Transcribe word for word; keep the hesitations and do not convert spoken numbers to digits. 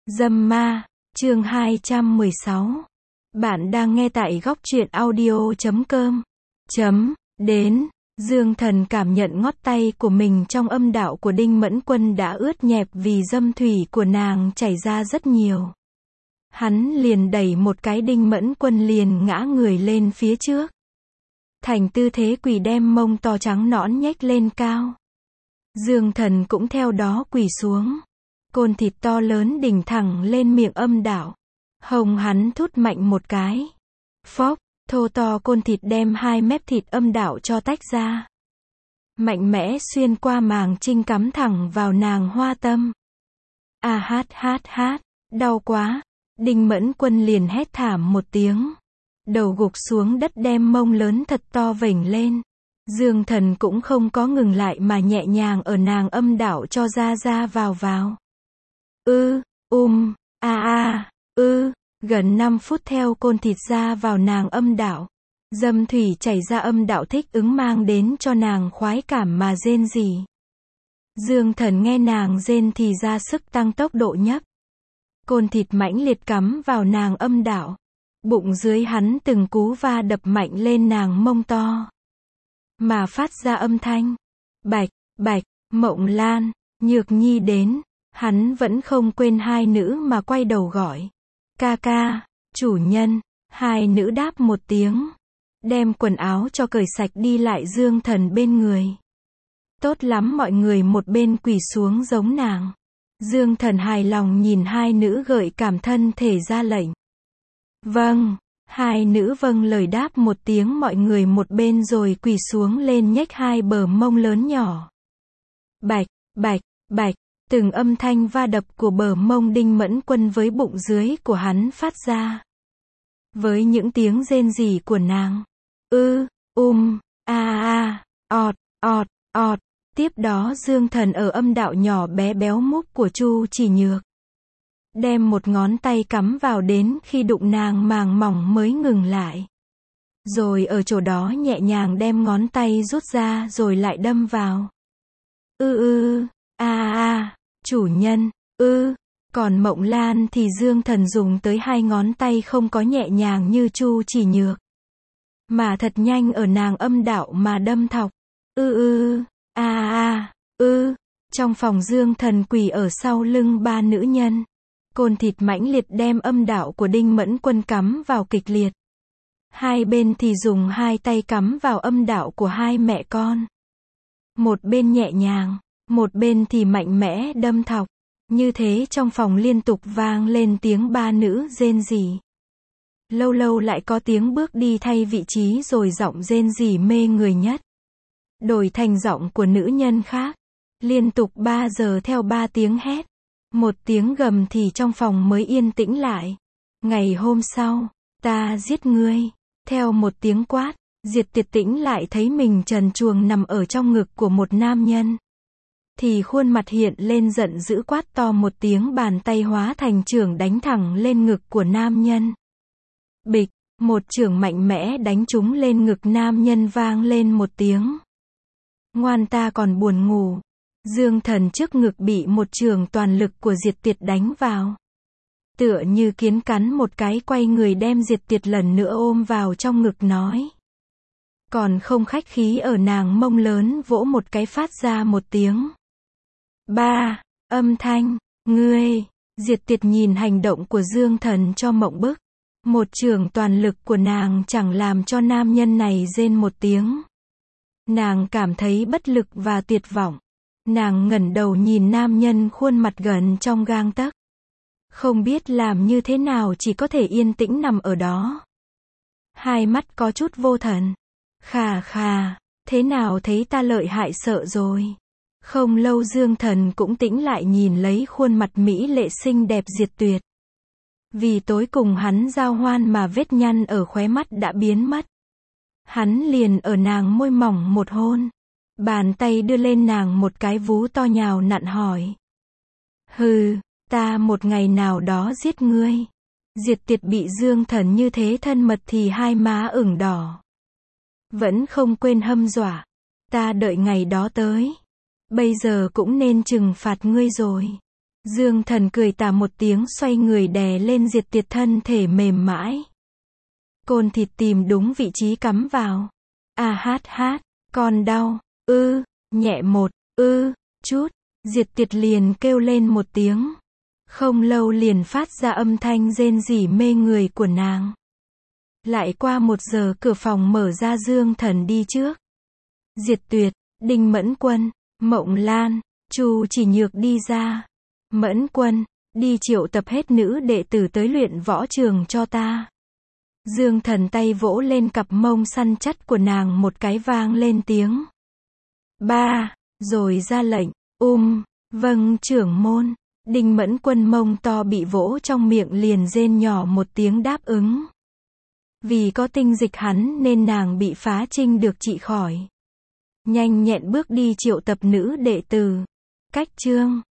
Dâm ma, chương hai trăm mười sáu. Bạn đang nghe tại góc truyện audio chấm com. Chấm, đến, Dương Thần cảm nhận ngót tay của mình trong âm đạo của Đinh Mẫn Quân đã ướt nhẹp vì dâm thủy của nàng chảy ra rất nhiều. Hắn liền đẩy một cái, Đinh Mẫn Quân liền ngã người lên phía trước. Thành tư thế quỳ đem mông to trắng nõn nhếch lên cao. Dương Thần cũng theo đó quỳ xuống. Côn thịt to lớn đỉnh thẳng lên miệng âm đạo. Hồng hắn thút mạnh một cái. Phốc, thô to côn thịt đem hai mép thịt âm đạo cho tách ra. Mạnh mẽ xuyên qua màng trinh cắm thẳng vào nàng hoa tâm. A hát hát hát, đau quá. Đinh Mẫn Quân liền hét thảm một tiếng. Đầu gục xuống đất đem mông lớn thật to vểnh lên. Dương Thần cũng không có ngừng lại mà nhẹ nhàng ở nàng âm đạo cho ra ra vào vào. Ư, um, a a, ư, gần năm phút theo côn thịt ra vào nàng âm đạo. Dâm thủy chảy ra âm đạo thích ứng mang đến cho nàng khoái cảm mà rên rỉ. Dương Thần nghe nàng rên thì ra sức tăng tốc độ nhấp. Côn thịt mãnh liệt cắm vào nàng âm đạo. Bụng dưới hắn từng cú va đập mạnh lên nàng mông to. Mà phát ra âm thanh. Bạch, bạch, Mộng Lan, Nhược Nhi đến. Hắn vẫn không quên hai nữ mà quay đầu gọi. Ca ca, chủ nhân. Hai nữ đáp một tiếng. Đem quần áo cho cởi sạch đi lại Dương Thần bên người. Tốt lắm, mọi người một bên quỳ xuống giống nàng. Dương Thần hài lòng nhìn hai nữ gợi cảm thân thể ra lệnh. Vâng. Hai nữ vâng lời đáp một tiếng, mọi người một bên rồi quỳ xuống lên nhếch hai bờ mông lớn nhỏ. Bạch, bạch, bạch. Từng âm thanh va đập của bờ mông Đinh Mẫn Quân với bụng dưới của hắn phát ra. Với những tiếng rên rỉ của nàng. Ư, um, a a, ọt, ọt, ọt. Tiếp đó Dương Thần ở âm đạo nhỏ bé béo múp của Chu Chỉ Nhược. Đem một ngón tay cắm vào đến khi đụng nàng màng mỏng mới ngừng lại. Rồi ở chỗ đó nhẹ nhàng đem ngón tay rút ra rồi lại đâm vào. Ư ư, a a. Chủ nhân, ư, còn Mộng Lan thì Dương Thần dùng tới hai ngón tay không có nhẹ nhàng như Chu Chỉ Nhược. Mà thật nhanh ở nàng âm đạo mà đâm thọc. Ư ư, a a, ư, trong phòng Dương Thần quỳ ở sau lưng ba nữ nhân. Côn thịt mãnh liệt đem âm đạo của Đinh Mẫn Quân cắm vào kịch liệt. Hai bên thì dùng hai tay cắm vào âm đạo của hai mẹ con. Một bên nhẹ nhàng. Một bên thì mạnh mẽ đâm thọc. Như thế trong phòng liên tục vang lên tiếng ba nữ rên rỉ. Lâu lâu lại có tiếng bước đi thay vị trí rồi giọng rên rỉ mê người nhất. Đổi thành giọng của nữ nhân khác. Liên tục ba giờ theo ba tiếng hét. Một tiếng gầm thì trong phòng mới yên tĩnh lại. Ngày hôm sau, ta giết ngươi. Theo một tiếng quát, Diệt Tiệt tĩnh lại thấy mình trần truồng nằm ở trong ngực của một nam nhân. Thì khuôn mặt hiện lên giận dữ quát to một tiếng, bàn tay hóa thành chưởng đánh thẳng lên ngực của nam nhân. Bịch, một chưởng mạnh mẽ đánh trúng lên ngực nam nhân vang lên một tiếng. Ngoan, ta còn buồn ngủ. Dương Thần trước ngực bị một chưởng toàn lực của Diệt Tiệt đánh vào. Tựa như kiến cắn một cái, quay người đem Diệt Tiệt lần nữa ôm vào trong ngực nói. Còn không khách khí ở nàng mông lớn vỗ một cái, phát ra một tiếng. Ba, âm thanh, ngươi, Diệt Tiệt nhìn hành động của Dương Thần cho mộng bức. Một chưởng toàn lực của nàng chẳng làm cho nam nhân này rên một tiếng. Nàng cảm thấy bất lực và tuyệt vọng. Nàng ngẩng đầu nhìn nam nhân khuôn mặt gần trong gang tấc. Không biết làm như thế nào, chỉ có thể yên tĩnh nằm ở đó. Hai mắt có chút vô thần. Khà khà, thế nào thấy ta lợi hại sợ rồi. Không lâu Dương Thần cũng tĩnh lại nhìn lấy khuôn mặt mỹ lệ xinh đẹp Diệt Tuyệt. Vì tối cùng hắn giao hoan mà vết nhăn ở khóe mắt đã biến mất. Hắn liền ở nàng môi mỏng một hôn. Bàn tay đưa lên nàng một cái vú to nhào nặn hỏi. Hừ, ta một ngày nào đó giết ngươi. Diệt Tiệt bị Dương Thần như thế thân mật thì hai má ửng đỏ. Vẫn không quên hâm dọa. Ta đợi ngày đó tới. Bây giờ cũng nên trừng phạt ngươi rồi. Dương Thần cười tà một tiếng xoay người đè lên Diệt Tiệt thân thể mềm mãi. Côn thịt tìm đúng vị trí cắm vào. A hát hát, còn đau, ư, nhẹ một, ư, chút, Diệt Tiệt liền kêu lên một tiếng. Không lâu liền phát ra âm thanh rên rỉ mê người của nàng. Lại qua một giờ cửa phòng mở ra Dương Thần đi trước. Diệt Tuyệt, Đinh Mẫn Quân, Mộng Lan, Chu Chỉ Nhược đi ra. Mẫn Quân, đi triệu tập hết nữ đệ tử tới luyện võ trường cho ta. Dương Thần tay vỗ lên cặp mông săn chắc của nàng một cái vang lên tiếng. Ba, rồi ra lệnh, um, vâng trưởng môn. Đinh Mẫn Quân mông to bị vỗ trong miệng liền rên nhỏ một tiếng đáp ứng. Vì có tinh dịch hắn nên nàng bị phá trinh được trị khỏi. Nhanh nhẹn bước đi triệu tập nữ đệ tử. Cách chương